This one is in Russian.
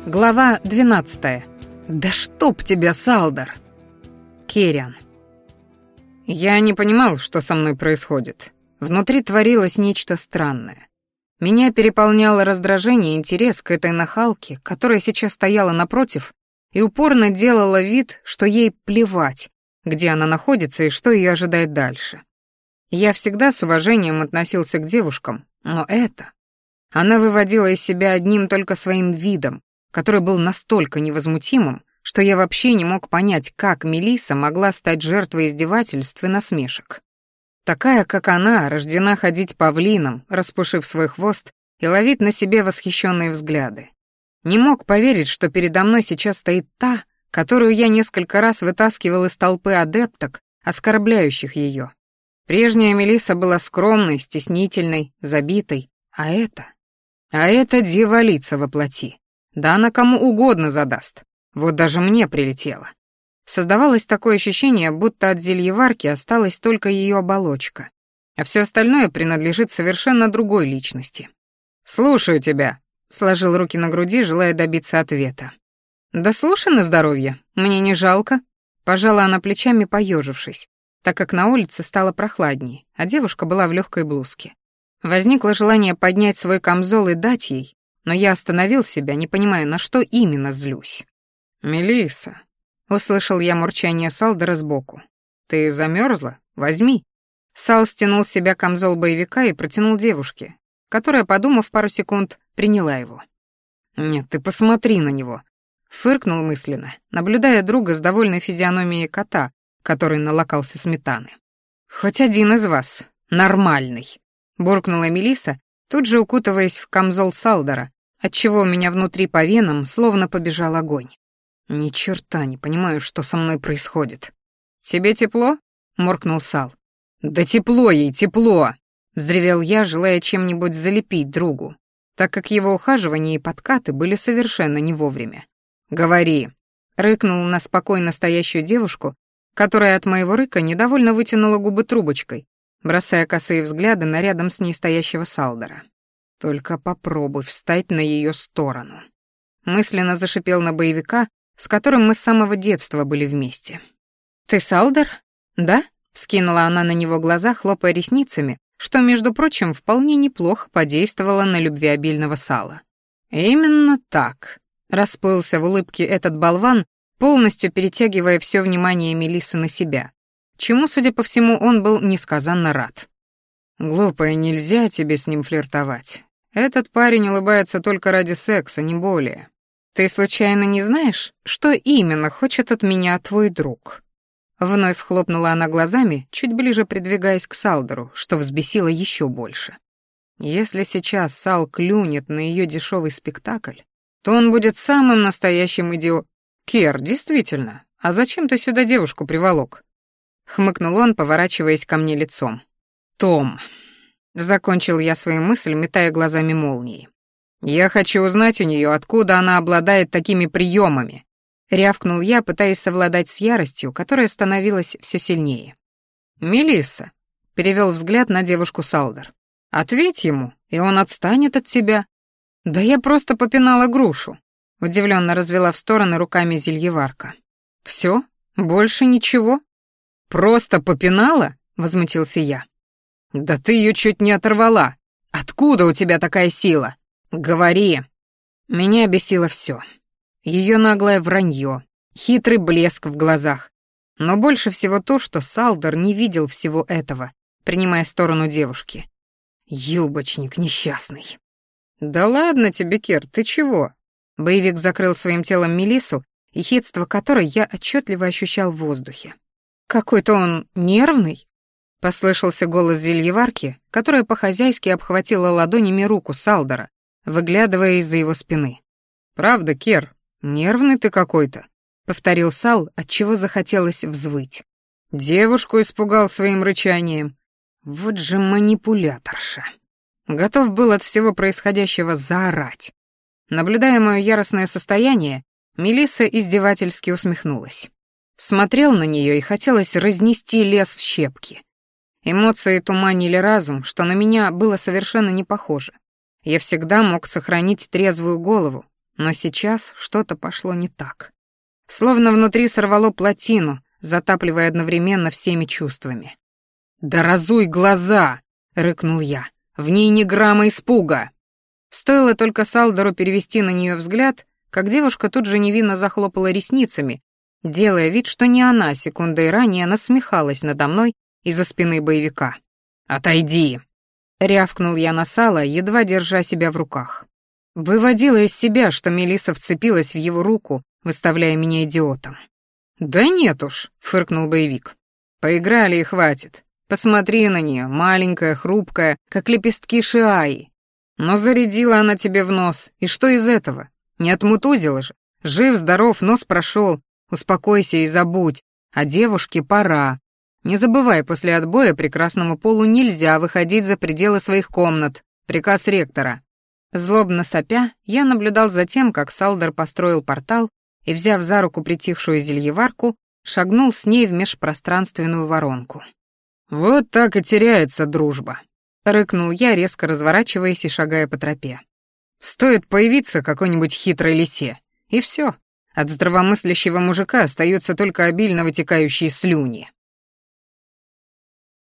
Глава 12. Да чтоб тебя, Салдар! Керриан. Я не понимал, что со мной происходит. Внутри творилось нечто странное. Меня переполняло раздражение и интерес к этой нахалке, которая сейчас стояла напротив и упорно делала вид, что ей плевать, где она находится и что ее ожидает дальше. Я всегда с уважением относился к девушкам, но это... Она выводила из себя одним только своим видом, который был настолько невозмутимым, что я вообще не мог понять, как Мелисса могла стать жертвой издевательств и насмешек. Такая, как она, рождена ходить павлином, распушив свой хвост и ловить на себе восхищенные взгляды. Не мог поверить, что передо мной сейчас стоит та, которую я несколько раз вытаскивал из толпы адепток, оскорбляющих ее. Прежняя Мелисса была скромной, стеснительной, забитой, а это дьяволица во плоти. Да она кому угодно задаст. Вот даже мне прилетело. Создавалось такое ощущение, будто от зельеварки осталась только ее оболочка, а все остальное принадлежит совершенно другой личности. «Слушаю тебя», — сложил руки на груди, желая добиться ответа. «Да слушай на здоровье, мне не жалко», — пожала она плечами, поежившись, так как на улице стало прохладнее, а девушка была в легкой блузке. Возникло желание поднять свой камзол и дать ей, но я остановил себя, не понимая, на что именно злюсь. «Мелисса», — услышал я мурчание Салдара сбоку. «Ты замерзла? Возьми». Сал стянул с себя камзол боевика и протянул девушке, которая, подумав пару секунд, приняла его. «Нет, ты посмотри на него», — фыркнул мысленно, наблюдая друга с довольной физиономией кота, который налокался сметаны. «Хоть один из вас нормальный», — буркнула Мелисса, тут же укутываясь в камзол Салдара, отчего у меня внутри по венам словно побежал огонь. Ни черта не понимаю, что со мной происходит. «Тебе тепло?» — моркнул Сал. «Да тепло ей, тепло!» — взревел я, желая чем-нибудь залепить другу, так как его ухаживания и подкаты были совершенно не вовремя. «Говори!» — рыкнул на спокойно стоящую девушку, которая от моего рыка недовольно вытянула губы трубочкой, бросая косые взгляды на рядом с ней стоящего Салдара. «Только попробуй встать на ее сторону». Мысленно зашипел на боевика, с которым мы с самого детства были вместе. «Ты Салдар? Да?» — вскинула она на него глаза, хлопая ресницами, что, между прочим, вполне неплохо подействовало на любвеобильного Сала. «Именно так», — расплылся в улыбке этот болван, полностью перетягивая все внимание Мелиссы на себя, чему, судя по всему, он был несказанно рад. «Глупая, нельзя тебе с ним флиртовать. Этот парень улыбается только ради секса, не более. Ты случайно не знаешь, что именно хочет от меня твой друг?» Вновь хлопнула она глазами, чуть ближе придвигаясь к Салдару, что взбесило еще больше. Если сейчас Сал клюнет на ее дешевый спектакль, то он будет самым настоящим «Кер, действительно, а зачем ты сюда девушку приволок?» Хмыкнул он, поворачиваясь ко мне лицом. «Том», — закончил я свою мысль, метая глазами молнии. «Я хочу узнать у нее, откуда она обладает такими приемами», — рявкнул я, пытаясь совладать с яростью, которая становилась все сильнее. «Мелисса», — перевел взгляд на девушку Салдар, — «ответь ему, и он отстанет от тебя». «Да я просто попинала грушу», — удивленно развела в стороны руками зельеварка. «Все? Больше ничего?» «Просто попинала?» — возмутился я. «Да ты ее чуть не оторвала. Откуда у тебя такая сила? Говори!» Меня бесило все. Ее наглое вранье, хитрый блеск в глазах. Но больше всего то, что Салдар не видел всего этого, принимая сторону девушки. Юбочник несчастный. «Да ладно тебе, Кер, ты чего?» Боевик закрыл своим телом Мелиссу, ехидство которой я отчетливо ощущал в воздухе. «Какой-то он нервный?» — послышался голос зельеварки, которая по-хозяйски обхватила ладонями руку Салдара, выглядывая из-за его спины. «Правда, Кер, нервный ты какой-то», — повторил Сал, отчего захотелось взвыть. Девушку испугал своим рычанием. Вот же манипуляторша. Готов был от всего происходящего заорать. Наблюдая мое яростное состояние, Мелисса издевательски усмехнулась. Смотрел на нее и хотелось разнести лес в щепки. Эмоции туманили разум, что на меня было совершенно не похоже. Я всегда мог сохранить трезвую голову, Но сейчас что-то пошло не так. Словно внутри сорвало плотину, затапливая одновременно всеми чувствами. «Да разуй глаза!» — рыкнул я. «В ней ни грамма испуга!» Стоило только Салдору перевести на нее взгляд, как девушка тут же невинно захлопала ресницами, делая вид, что не она секундой ранее насмехалась надо мной из-за спины боевика. «Отойди!» — рявкнул я на Сала, едва держа себя в руках. Выводила из себя, что Мелисса вцепилась в его руку, выставляя меня идиотом. «Да нет уж», — фыркнул боевик. «Поиграли и хватит. Посмотри на нее, маленькая, хрупкая, как лепестки шиаи. Но зарядила она тебе в нос, и что из этого? Не отмутузила же. Жив-здоров, нос прошел. Успокойся и забудь. А девушке пора. Не забывай, после отбоя прекрасному полу нельзя выходить за пределы своих комнат. Приказ ректора». Злобно сопя, я наблюдал за тем, как Салдер построил портал и, взяв за руку притихшую зельеварку, шагнул с ней в межпространственную воронку. «Вот так и теряется дружба», — рыкнул я, резко разворачиваясь и шагая по тропе. «Стоит появиться какой-нибудь хитрой лисе, и все. От здравомыслящего мужика остаются только обильно вытекающие слюни».